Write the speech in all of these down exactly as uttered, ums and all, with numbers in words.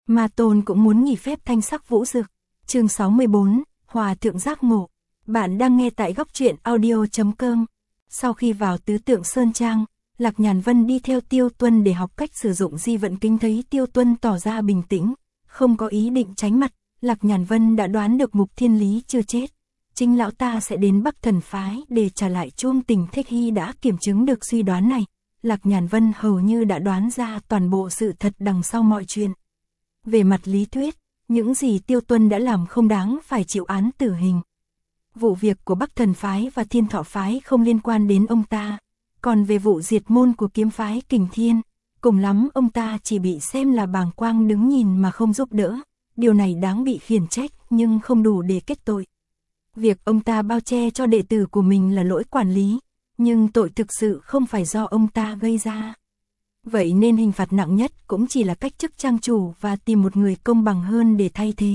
Ma Tôn cũng muốn nghỉ phép thanh sắc vũ dực. Chương sáu mươi bốn, Hòa thượng giác ngộ. Bạn đang nghe tại góc truyện audio chấm com. Sau khi vào Tứ Tượng Sơn Trang, Lạc Nhàn Vân đi theo Tiêu Tuân để học cách sử dụng di vận kính, thấy Tiêu Tuân tỏ ra bình tĩnh, không có ý định tránh mặt, Lạc Nhàn Vân đã đoán được Mục Thiên Lý chưa chết. Chính lão ta sẽ đến Bắc Thần Phái để trả lại chuông tình. Thích Hy đã kiểm chứng được suy đoán này. Lạc Nhàn Vân hầu như đã đoán ra toàn bộ sự thật đằng sau mọi chuyện. Về mặt lý thuyết, những gì Tiêu Tuân đã làm không đáng phải chịu án tử hình. Vụ việc của Bắc Thần Phái và Thiên Thọ Phái không liên quan đến ông ta. Còn về vụ diệt môn của Kiếm Phái Kình Thiên, cùng lắm ông ta chỉ bị xem là bàng quang đứng nhìn mà không giúp đỡ. Điều này đáng bị khiển trách nhưng không đủ để kết tội. Việc ông ta bao che cho đệ tử của mình là lỗi quản lý, nhưng tội thực sự không phải do ông ta gây ra. Vậy nên hình phạt nặng nhất cũng chỉ là cách chức trang chủ và tìm một người công bằng hơn để thay thế.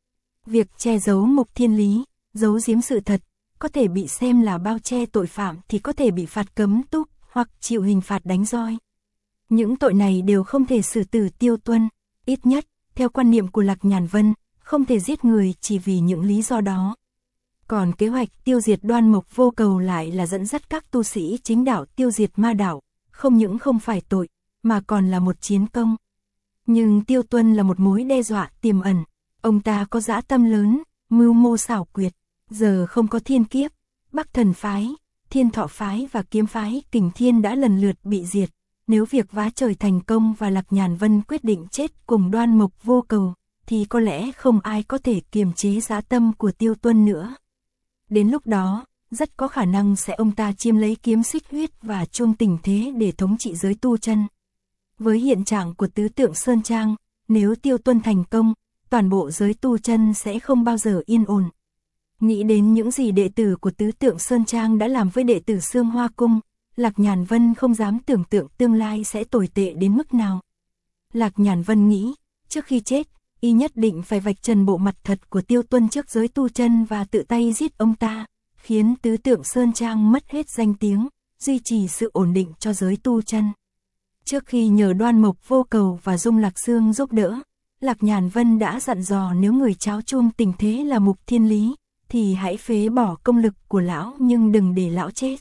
Việc che giấu Mục Thiên Lý, giấu giếm sự thật, có thể bị xem là bao che tội phạm thì có thể bị phạt cấm túc hoặc chịu hình phạt đánh roi. Những tội này đều không thể xử tử Tiêu Tuân, ít nhất, theo quan niệm của Lạc Nhàn Vân, không thể giết người chỉ vì những lý do đó. Còn kế hoạch tiêu diệt Đoan Mộc Vô Cầu lại là dẫn dắt các tu sĩ chính đạo tiêu diệt ma đạo, không những không phải tội, mà còn là một chiến công. Nhưng Tiêu Tuân là một mối đe dọa tiềm ẩn, ông ta có dã tâm lớn, mưu mô xảo quyệt, giờ không có thiên kiếp, Bắc Thần Phái, Thiên Thọ Phái và Kiếm Phái Kình Thiên đã lần lượt bị diệt. Nếu việc vá trời thành công và Lạc Nhàn Vân quyết định chết cùng Đoan Mộc Vô Cầu, thì có lẽ không ai có thể kiềm chế dã tâm của Tiêu Tuân nữa. Đến lúc đó, rất có khả năng sẽ ông ta chiếm lấy kiếm xích huyết và chuông tình thế để thống trị giới tu chân. Với hiện trạng của Tứ Tượng Sơn Trang, nếu Tiêu Tuân thành công, toàn bộ giới tu chân sẽ không bao giờ yên ổn. Nghĩ đến những gì đệ tử của Tứ Tượng Sơn Trang đã làm với đệ tử Sương Hoa Cung, Lạc Nhàn Vân không dám tưởng tượng tương lai sẽ tồi tệ đến mức nào. Lạc Nhàn Vân nghĩ, trước khi chết, y nhất định phải vạch trần bộ mặt thật của Tiêu Tuân trước giới tu chân và tự tay giết ông ta, khiến Tứ Tượng Sơn Trang mất hết danh tiếng, duy trì sự ổn định cho giới tu chân. Trước khi nhờ Đoan Mộc Vô Cầu và Dung Lạc Sương giúp đỡ, Lạc Nhàn Vân đã dặn dò nếu người tráo chuông tình thế là Mục Thiên Lý, thì hãy phế bỏ công lực của lão nhưng đừng để lão chết.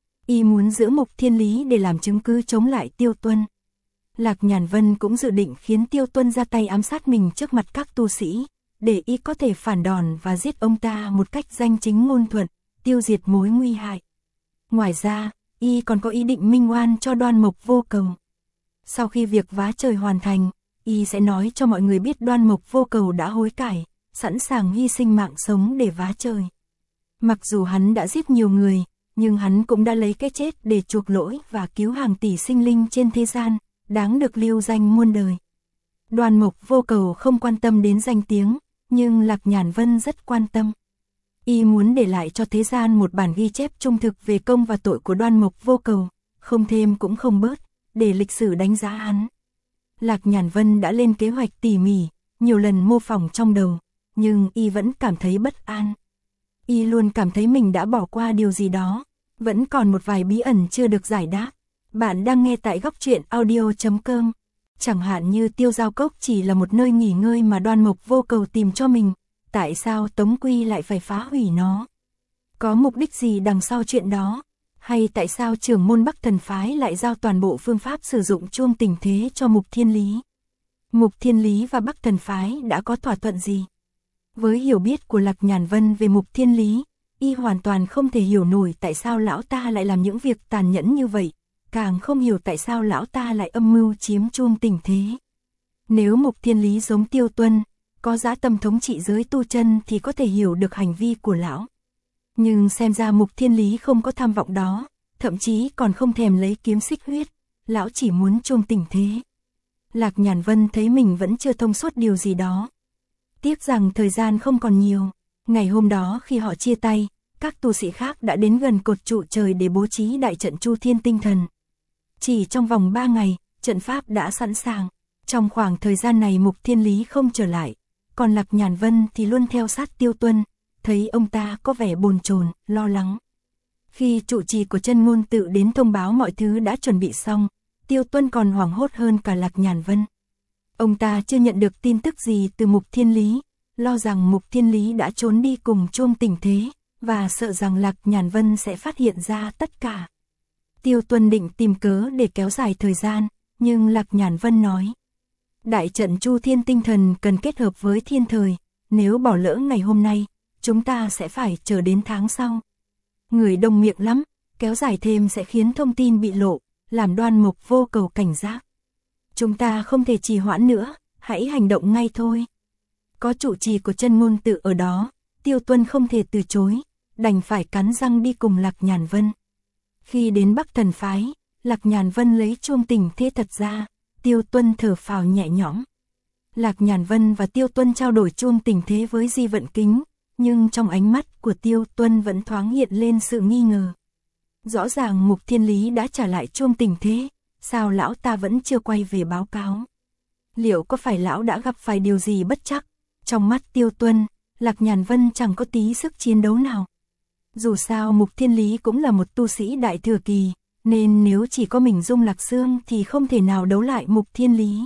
Y muốn giữ Mục Thiên Lý để làm chứng cứ chống lại Tiêu Tuân. Lạc Nhàn Vân cũng dự định khiến Tiêu Tuân ra tay ám sát mình trước mặt các tu sĩ, để y có thể phản đòn và giết ông ta một cách danh chính ngôn thuận, tiêu diệt mối nguy hại. Ngoài ra, y còn có ý định minh oan cho Đoan Mộc Vô Cầu. Sau khi việc vá trời hoàn thành, y sẽ nói cho mọi người biết Đoan Mộc Vô Cầu đã hối cải, sẵn sàng hy sinh mạng sống để vá trời. Mặc dù hắn đã giết nhiều người, nhưng hắn cũng đã lấy cái chết để chuộc lỗi và cứu hàng tỷ sinh linh trên thế gian, đáng được lưu danh muôn đời. Đoan Mộc Vô Cầu không quan tâm đến danh tiếng, nhưng Lạc Nhàn Vân rất quan tâm. Y muốn để lại cho thế gian một bản ghi chép trung thực về công và tội của Đoan Mộc Vô Cầu, không thêm cũng không bớt, để lịch sử đánh giá hắn. Lạc Nhàn Vân đã lên kế hoạch tỉ mỉ, nhiều lần mô phỏng trong đầu, nhưng y vẫn cảm thấy bất an. Y luôn cảm thấy mình đã bỏ qua điều gì đó, vẫn còn một vài bí ẩn chưa được giải đáp. Bạn đang nghe tại góc truyện audio chấm com. Chẳng hạn như Tiêu Giao Cốc chỉ là một nơi nghỉ ngơi mà Đoan Mộc Vô Cầu tìm cho mình, tại sao Tống Quy lại phải phá hủy nó? Có mục đích gì đằng sau chuyện đó? Hay tại sao trưởng môn Bắc Thần Phái lại giao toàn bộ phương pháp sử dụng chuông tình thế cho Mục Thiên Lý? Mục Thiên Lý và Bắc Thần Phái đã có thỏa thuận gì? Với hiểu biết của Lạc Nhàn Vân về Mục Thiên Lý, y hoàn toàn không thể hiểu nổi tại sao lão ta lại làm những việc tàn nhẫn như vậy, càng không hiểu tại sao lão ta lại âm mưu chiếm chuông tình thế. Nếu Mục Thiên Lý giống Tiêu Tuân, có dã tâm thống trị giới tu chân thì có thể hiểu được hành vi của lão. Nhưng xem ra Mục Thiên Lý không có tham vọng đó, thậm chí còn không thèm lấy kiếm xích huyết, lão chỉ muốn chuông tình thế. Lạc Nhàn Vân thấy mình vẫn chưa thông suốt điều gì đó. Tiếc rằng thời gian không còn nhiều. Ngày hôm đó khi họ chia tay, các tu sĩ khác đã đến gần cột trụ trời để bố trí đại trận Chu Thiên Tinh Thần. Chỉ trong vòng ba ngày, trận pháp đã sẵn sàng. Trong khoảng thời gian này Mục Thiên Lý không trở lại, còn Lạc Nhàn Vân thì luôn theo sát Tiêu Tuân, thấy ông ta có vẻ bồn chồn, lo lắng. Khi trụ trì của Chân Ngôn Tự đến thông báo mọi thứ đã chuẩn bị xong, Tiêu Tuân còn hoảng hốt hơn cả Lạc Nhàn Vân. Ông ta chưa nhận được tin tức gì từ Mục Thiên Lý, lo rằng Mục Thiên Lý đã trốn đi cùng Chuông Tình Thế, và sợ rằng Lạc Nhàn Vân sẽ phát hiện ra tất cả. Tiêu Tuân định tìm cớ để kéo dài thời gian, nhưng Lạc Nhàn Vân nói. Đại trận Chu Thiên tinh thần cần kết hợp với thiên thời, nếu bỏ lỡ ngày hôm nay, chúng ta sẽ phải chờ đến tháng sau. Người đông miệng lắm, kéo dài thêm sẽ khiến thông tin bị lộ, làm Đoan Mục Vô Cầu cảnh giác. Chúng ta không thể trì hoãn nữa, hãy hành động ngay thôi. Có trụ trì của Chân Ngôn Tự ở đó, Tiêu Tuân không thể từ chối, đành phải cắn răng đi cùng Lạc Nhàn Vân. Khi đến Bắc Thần Phái, Lạc Nhàn Vân lấy Chuông Tình Thế thật ra, Tiêu Tuân thở phào nhẹ nhõm. Lạc Nhàn Vân và Tiêu Tuân trao đổi Chuông Tình Thế với Di Vận Kính, nhưng trong ánh mắt của Tiêu Tuân vẫn thoáng hiện lên sự nghi ngờ. Rõ ràng Mục Thiên Lý đã trả lại Chuông Tình Thế, sao lão ta vẫn chưa quay về báo cáo? Liệu có phải lão đã gặp phải điều gì bất trắc? Trong mắt Tiêu Tuân, Lạc Nhàn Vân chẳng có tí sức chiến đấu nào. Dù sao Mục Thiên Lý cũng là một tu sĩ đại thừa kỳ, nên nếu chỉ có mình Dung Lạc Sương thì không thể nào đấu lại Mục Thiên Lý.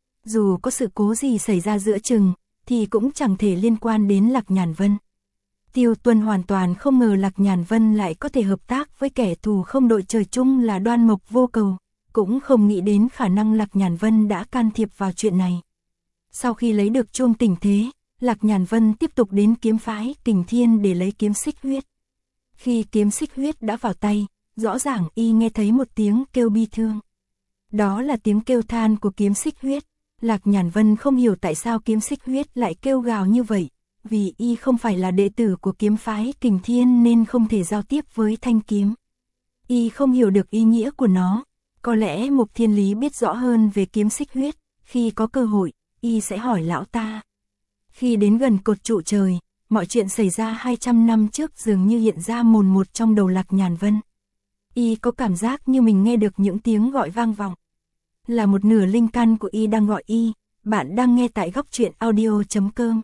Dù có sự cố gì xảy ra giữa chừng, thì cũng chẳng thể liên quan đến Lạc Nhàn Vân. Tiêu Tuân hoàn toàn không ngờ Lạc Nhàn Vân lại có thể hợp tác với kẻ thù không đội trời chung là Đoan Mục Vô Cầu, cũng không nghĩ đến khả năng Lạc Nhàn Vân đã can thiệp vào chuyện này. Sau khi lấy được Chuông Tình Thế, Lạc Nhàn Vân tiếp tục đến kiếm phái Kình Thiên để lấy kiếm xích huyết. Khi kiếm xích huyết đã vào tay, rõ ràng y nghe thấy một tiếng kêu bi thương. Đó là tiếng kêu than của kiếm xích huyết. Lạc Nhàn Vân không hiểu tại sao kiếm xích huyết lại kêu gào như vậy, vì y không phải là đệ tử của kiếm phái Kình Thiên nên không thể giao tiếp với thanh kiếm. Y không hiểu được ý nghĩa của nó, có lẽ Mục Thiên Lý biết rõ hơn về kiếm xích huyết, khi có cơ hội, y sẽ hỏi lão ta. Khi đến gần cột trụ trời, mọi chuyện xảy ra hai trăm năm trước dường như hiện ra mồn một trong đầu Lạc Nhàn Vân. Y có cảm giác như mình nghe được những tiếng gọi vang vọng. Là một nửa linh căn của y đang gọi y, bạn đang nghe tại góc truyện audio chấm com.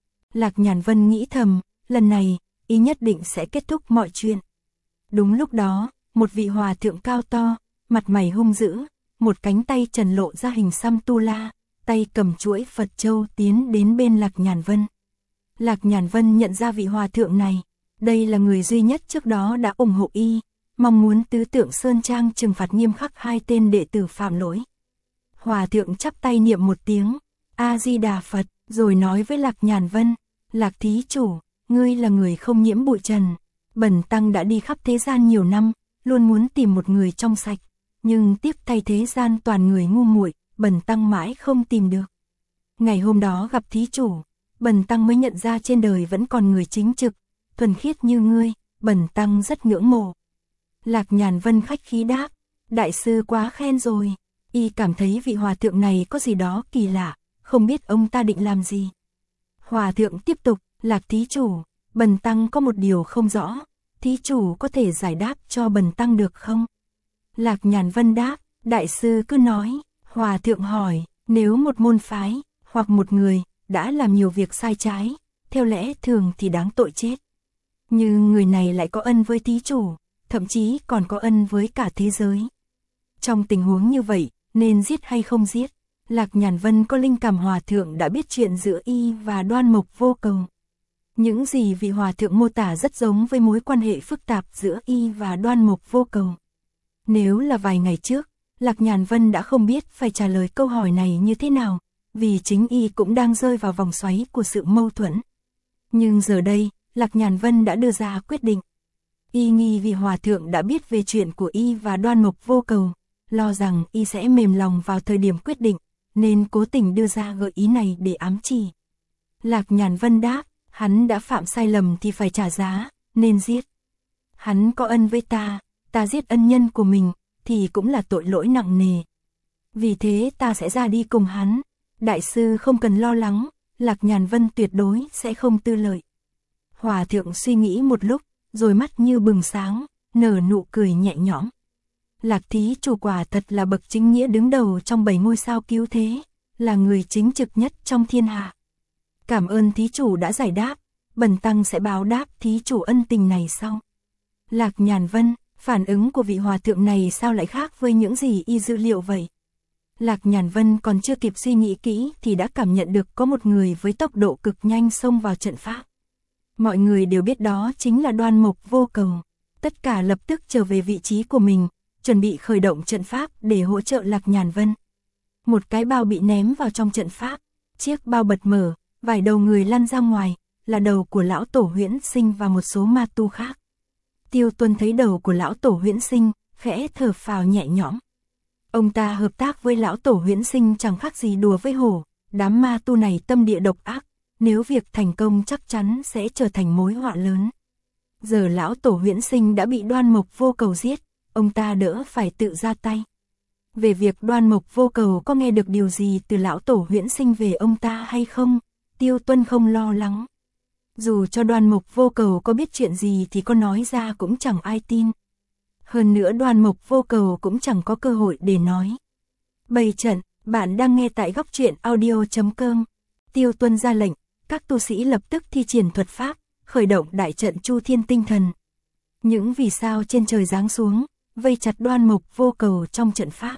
Lạc Nhàn Vân nghĩ thầm, lần này, y nhất định sẽ kết thúc mọi chuyện. Đúng lúc đó, một vị hòa thượng cao to, mặt mày hung dữ, một cánh tay trần lộ ra hình xăm tu la, tay cầm chuỗi Phật châu tiến đến bên Lạc Nhàn Vân. Lạc Nhàn Vân nhận ra vị hòa thượng này, đây là người duy nhất trước đó đã ủng hộ y, mong muốn Tứ Tượng Sơn Trang trừng phạt nghiêm khắc hai tên đệ tử phạm lỗi. Hòa thượng chắp tay niệm một tiếng, A-di-đà Phật, rồi nói với Lạc Nhàn Vân, Lạc thí chủ, ngươi là người không nhiễm bụi trần, bần tăng đã đi khắp thế gian nhiều năm, luôn muốn tìm một người trong sạch, nhưng tiếp thay thế gian toàn người ngu muội, bần tăng mãi không tìm được. Ngày hôm đó gặp thí chủ, bần tăng mới nhận ra trên đời vẫn còn người chính trực, thuần khiết như ngươi, bần tăng rất ngưỡng mộ. Lạc Nhàn Vân khách khí đáp, đại sư quá khen rồi. Y cảm thấy vị hòa thượng này có gì đó kỳ lạ, không biết ông ta định làm gì. Hòa thượng tiếp tục, Lạc thí chủ, bần tăng có một điều không rõ, thí chủ có thể giải đáp cho bần tăng được không? Lạc Nhàn Vân đáp, đại sư cứ nói. Hòa thượng hỏi, nếu một môn phái, hoặc một người, đã làm nhiều việc sai trái, theo lẽ thường thì đáng tội chết. Nhưng người này lại có ân với thí chủ, thậm chí còn có ân với cả thế giới. Trong tình huống như vậy, nên giết hay không giết? Lạc Nhàn Vân có linh cảm hòa thượng đã biết chuyện giữa y và Đoan Mục Vô Cầu. Những gì vị hòa thượng mô tả rất giống với mối quan hệ phức tạp giữa y và Đoan Mục Vô Cầu. Nếu là vài ngày trước, Lạc Nhàn Vân đã không biết phải trả lời câu hỏi này như thế nào, vì chính y cũng đang rơi vào vòng xoáy của sự mâu thuẫn. Nhưng giờ đây, Lạc Nhàn Vân đã đưa ra quyết định. Y nghi vì hòa thượng đã biết về chuyện của y và Đoan Mục Vô Cầu, lo rằng y sẽ mềm lòng vào thời điểm quyết định, nên cố tình đưa ra gợi ý này để ám chỉ. Lạc Nhàn Vân đáp, hắn đã phạm sai lầm thì phải trả giá, nên giết. Hắn có ân với ta, ta giết ân nhân của mình, thì cũng là tội lỗi nặng nề. Vì thế ta sẽ ra đi cùng hắn. Đại sư không cần lo lắng, Lạc Nhàn Vân tuyệt đối sẽ không tư lợi. Hòa thượng suy nghĩ một lúc, rồi mắt như bừng sáng, nở nụ cười nhẹ nhõm. Lạc thí chủ quả thật là bậc chính nghĩa đứng đầu trong bảy ngôi sao cứu thế, là người chính trực nhất trong thiên hạ. Cảm ơn thí chủ đã giải đáp, bần tăng sẽ báo đáp thí chủ ân tình này sau. Lạc Nhàn Vân, phản ứng của vị hòa thượng này sao lại khác với những gì y dự liệu vậy? Lạc Nhàn Vân còn chưa kịp suy nghĩ kỹ thì đã cảm nhận được có một người với tốc độ cực nhanh xông vào trận pháp. Mọi người đều biết đó chính là Đoan Mộc Vô Cầu. Tất cả lập tức trở về vị trí của mình, chuẩn bị khởi động trận pháp để hỗ trợ Lạc Nhàn Vân. Một cái bao bị ném vào trong trận pháp, chiếc bao bật mở, vài đầu người lăn ra ngoài, là đầu của lão tổ Huyễn Sinh và một số ma tu khác. Tiêu Tuân thấy đầu của lão tổ Huyễn Sinh, khẽ thở phào nhẹ nhõm. Ông ta hợp tác với lão tổ Huyễn Sinh chẳng khác gì đùa với hổ, đám ma tu này tâm địa độc ác, nếu việc thành công chắc chắn sẽ trở thành mối họa lớn. Giờ lão tổ Huyễn Sinh đã bị Đoan Mộc Vô Cầu giết, ông ta đỡ phải tự ra tay. Về việc Đoan Mộc Vô Cầu có nghe được điều gì từ lão tổ Huyễn Sinh về ông ta hay không, Tiêu Tuân không lo lắng. Dù cho Đoan Mộc Vô Cầu có biết chuyện gì thì có nói ra cũng chẳng ai tin. Hơn nữa Đoan Mộc Vô Cầu cũng chẳng có cơ hội để nói. Bày trận, bạn đang nghe tại góc truyện audio chấm com. Tiêu Tuân ra lệnh, các tu sĩ lập tức thi triển thuật pháp, khởi động đại trận Chu Thiên Tinh Thần. Những vì sao trên trời giáng xuống, vây chặt Đoan Mộc Vô Cầu trong trận pháp.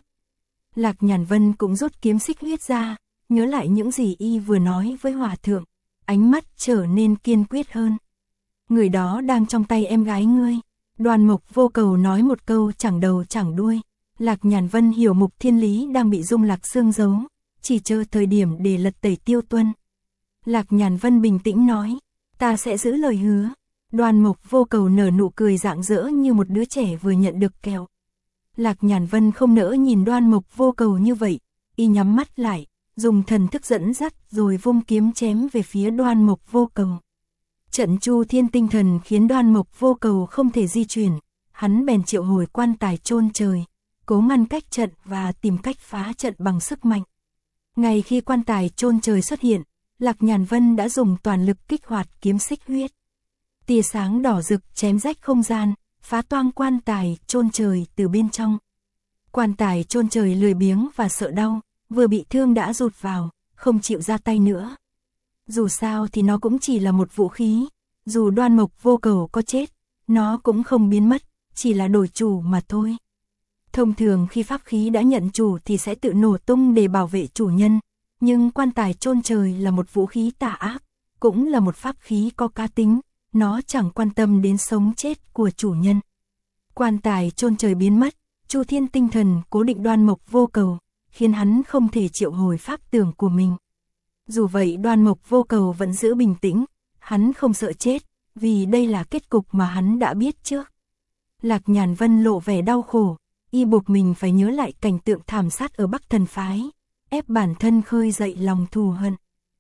Lạc Nhàn Vân cũng rút kiếm xích huyết ra, nhớ lại những gì y vừa nói với hòa thượng, ánh mắt trở nên kiên quyết hơn. Người đó đang trong tay em gái ngươi. Đoan Mộc Vô Cầu nói một câu chẳng đầu chẳng đuôi. Lạc Nhàn Vân hiểu Mục Thiên Lý đang bị Dung Lạc Xương giấu, chỉ chờ thời điểm để lật tẩy Tiêu Tuân. Lạc Nhàn Vân bình tĩnh nói, ta sẽ giữ lời hứa. Đoan Mộc Vô Cầu nở nụ cười rạng rỡ như một đứa trẻ vừa nhận được kẹo. Lạc Nhàn Vân không nỡ nhìn Đoan Mộc Vô Cầu như vậy, y nhắm mắt lại, dùng thần thức dẫn dắt rồi vung kiếm chém về phía Đoan Mộc Vô Cầu. Trận Chu Thiên Tinh Thần khiến Đoan Mộc Vô Cầu không thể di chuyển, hắn bèn triệu hồi quan tài chôn trời, cố ngăn cách trận và tìm cách phá trận bằng sức mạnh. Ngay khi quan tài chôn trời xuất hiện, Lạc Nhàn Vân đã dùng toàn lực kích hoạt kiếm xích huyết. Tia sáng đỏ rực chém rách không gian, phá toang quan tài chôn trời từ bên trong. Quan tài chôn trời lười biếng và sợ đau, vừa bị thương đã rụt vào, không chịu ra tay nữa. Dù sao thì nó cũng chỉ là một vũ khí, dù Đoan Mộc Vô Cầu có chết, nó cũng không biến mất, chỉ là đổi chủ mà thôi. Thông thường khi pháp khí đã nhận chủ thì sẽ tự nổ tung để bảo vệ chủ nhân, nhưng quan tài chôn trời là một vũ khí tà ác, cũng là một pháp khí có cá tính, nó chẳng quan tâm đến sống chết của chủ nhân. Quan tài chôn trời biến mất, Chu Thiên Tinh Thần cố định Đoan Mộc Vô Cầu, khiến hắn không thể triệu hồi pháp tưởng của mình. Dù vậy Đoan Mộc Vô Cầu vẫn giữ bình tĩnh, hắn không sợ chết, vì đây là kết cục mà hắn đã biết trước. Lạc Nhàn Vân lộ vẻ đau khổ, y buộc mình phải nhớ lại cảnh tượng thảm sát ở Bắc Thần Phái, ép bản thân khơi dậy lòng thù hận.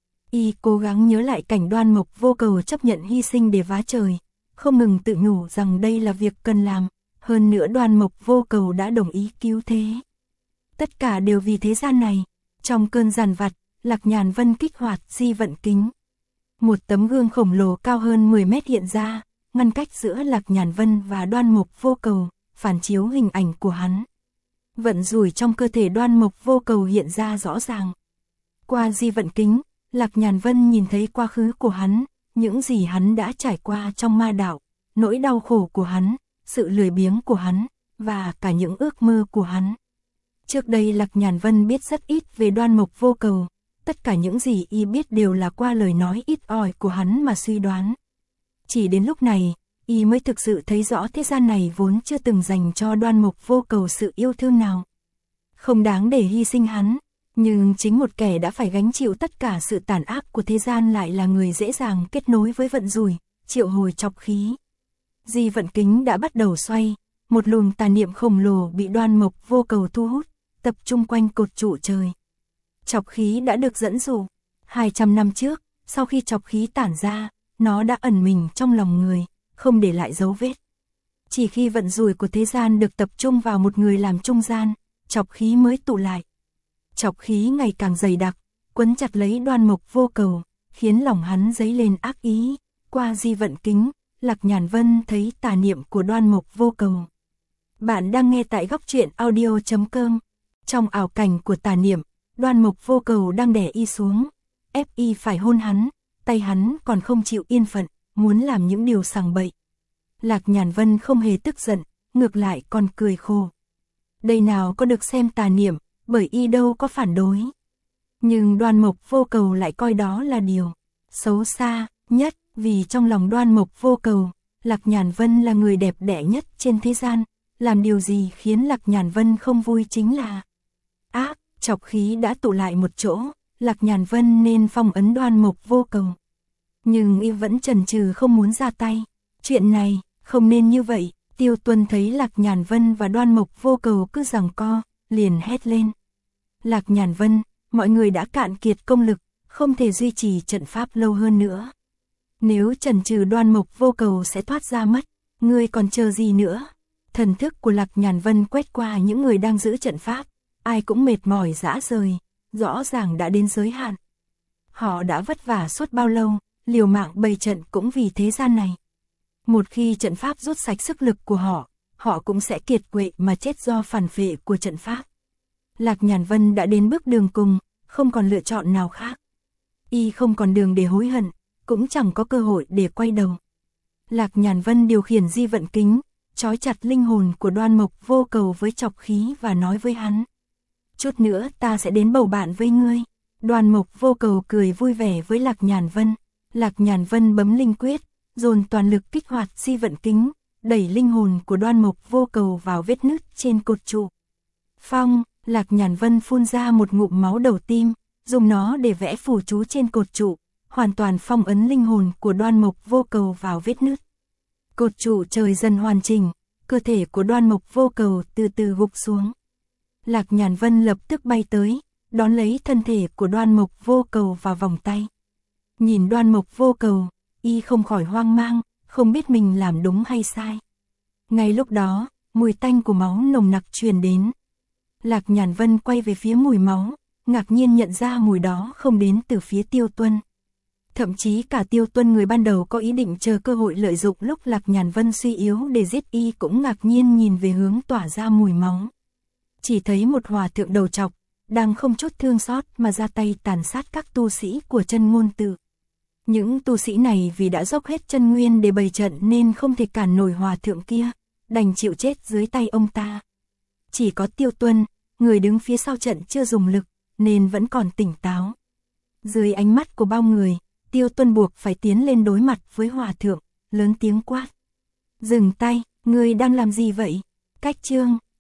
Y cố gắng nhớ lại cảnh Đoan Mộc Vô Cầu chấp nhận hy sinh để vá trời, không ngừng tự nhủ rằng đây là việc cần làm, hơn nữa Đoan Mộc Vô Cầu đã đồng ý cứu thế. Tất cả đều vì thế gian này. Trong cơn giàn vặt, Lạc Nhàn Vân kích hoạt Di Vận Kính. Một tấm gương khổng lồ cao hơn mười mét hiện ra, ngăn cách giữa Lạc Nhàn Vân và Đoan Mộc Vô Cầu, phản chiếu hình ảnh của hắn. Vận rủi trong cơ thể Đoan Mộc Vô Cầu hiện ra rõ ràng. Qua Di Vận Kính, Lạc Nhàn Vân nhìn thấy quá khứ của hắn, những gì hắn đã trải qua trong ma đạo, nỗi đau khổ của hắn, sự lười biếng của hắn, và cả những ước mơ của hắn. Trước đây Lạc Nhàn Vân biết rất ít về Đoan Mộc Vô Cầu, tất cả những gì y biết đều là qua lời nói ít ỏi của hắn mà suy đoán. Chỉ đến lúc này, y mới thực sự thấy rõ thế gian này vốn chưa từng dành cho Đoan Mộc Vô Cầu sự yêu thương nào. Không đáng để hy sinh hắn, nhưng chính một kẻ đã phải gánh chịu tất cả sự tàn ác của thế gian lại là người dễ dàng kết nối với vận rủi, triệu hồi chọc khí. Di Vận Kính đã bắt đầu xoay, một luồng tà niệm khổng lồ bị Đoan Mộc Vô Cầu thu hút, tập trung quanh cột trụ trời. Chọc khí đã được dẫn dụ. hai trăm năm trước, sau khi chọc khí tản ra, nó đã ẩn mình trong lòng người, không để lại dấu vết. Chỉ khi vận rủi của thế gian được tập trung vào một người làm trung gian, chọc khí mới tụ lại. Chọc khí ngày càng dày đặc, quấn chặt lấy Đoan Mộc Vô Cầu, khiến lòng hắn dấy lên ác ý. Qua Di Vận Kính, Lạc Nhàn Vân thấy tà niệm của Đoan Mộc Vô Cầu. Bạn đang nghe tại góc truyện audio chấm com. Trong ảo cảnh của tà niệm, Đoan Mộc Vô Cầu đang đè y xuống, ép y phải hôn hắn, tay hắn còn không chịu yên phận, muốn làm những điều sằng bậy. Lạc Nhàn Vân không hề tức giận, ngược lại còn cười khổ. Đây nào có được xem tà niệm, bởi y đâu có phản đối. Nhưng Đoan Mộc Vô Cầu lại coi đó là điều xấu xa nhất, vì trong lòng Đoan Mộc Vô Cầu, Lạc Nhàn Vân là người đẹp đẽ nhất trên thế gian, làm điều gì khiến Lạc Nhàn Vân không vui chính là ác, chọc khí đã tụ lại một chỗ, Lạc Nhàn Vân nên phong ấn Đoan Mộc Vô Cầu. Nhưng y vẫn chần chừ không muốn ra tay, chuyện này không nên như vậy. Tiêu Tuân thấy Lạc Nhàn Vân và Đoan Mộc Vô Cầu cứ giằng co, liền hét lên. Lạc Nhàn Vân, mọi người đã cạn kiệt công lực, không thể duy trì trận pháp lâu hơn nữa. Nếu chần chừ Đoan Mộc Vô Cầu sẽ thoát ra mất, ngươi còn chờ gì nữa? Thần thức của Lạc Nhàn Vân quét qua những người đang giữ trận pháp, ai cũng mệt mỏi rã rời, rõ ràng đã đến giới hạn. Họ đã vất vả suốt bao lâu, liều mạng bày trận cũng vì thế gian này. Một khi trận pháp rút sạch sức lực của họ, họ cũng sẽ kiệt quệ mà chết do phản phệ của trận pháp. Lạc Nhàn Vân đã đến bước đường cùng, không còn lựa chọn nào khác. Y không còn đường để hối hận, cũng chẳng có cơ hội để quay đầu. Lạc Nhàn Vân điều khiển di vận kính, trói chặt linh hồn của Đoan Mộc Vô Cầu với chọc khí và nói với hắn. Chút nữa ta sẽ đến bầu bạn với ngươi. Đoan Mộc Vô Cầu cười vui vẻ với Lạc Nhàn Vân. Lạc Nhàn Vân bấm linh quyết, dồn toàn lực kích hoạt di vận kính, đẩy linh hồn của Đoan Mộc Vô Cầu vào vết nứt trên cột trụ. Phong, Lạc Nhàn Vân phun ra một ngụm máu đầu tim, dùng nó để vẽ phù chú trên cột trụ, hoàn toàn phong ấn linh hồn của Đoan Mộc Vô Cầu vào vết nứt. Cột trụ trời dần hoàn chỉnh, cơ thể của Đoan Mộc Vô Cầu từ từ gục xuống. Lạc Nhàn Vân lập tức bay tới, đón lấy thân thể của Đoan Mộc Vô Cầu vào vòng tay. Nhìn Đoan Mộc Vô Cầu, y không khỏi hoang mang, không biết mình làm đúng hay sai. Ngay lúc đó, mùi tanh của máu nồng nặc truyền đến. Lạc Nhàn Vân quay về phía mùi máu, ngạc nhiên nhận ra mùi đó không đến từ phía Tiêu Tuân. Thậm chí cả Tiêu Tuân người ban đầu có ý định chờ cơ hội lợi dụng lúc Lạc Nhàn Vân suy yếu để giết y cũng ngạc nhiên nhìn về hướng tỏa ra mùi máu. Chỉ thấy một hòa thượng đầu trọc, đang không chút thương xót mà ra tay tàn sát các tu sĩ của Chân Ngôn Tự. Những tu sĩ này vì đã dốc hết chân nguyên để bày trận nên không thể cản nổi hòa thượng kia, đành chịu chết dưới tay ông ta. Chỉ có Tiêu Tuân, người đứng phía sau trận chưa dùng lực, nên vẫn còn tỉnh táo. Dưới ánh mắt của bao người, Tiêu Tuân buộc phải tiến lên đối mặt với hòa thượng, lớn tiếng quát. Dừng tay, ngươi đang làm gì vậy? Cách chương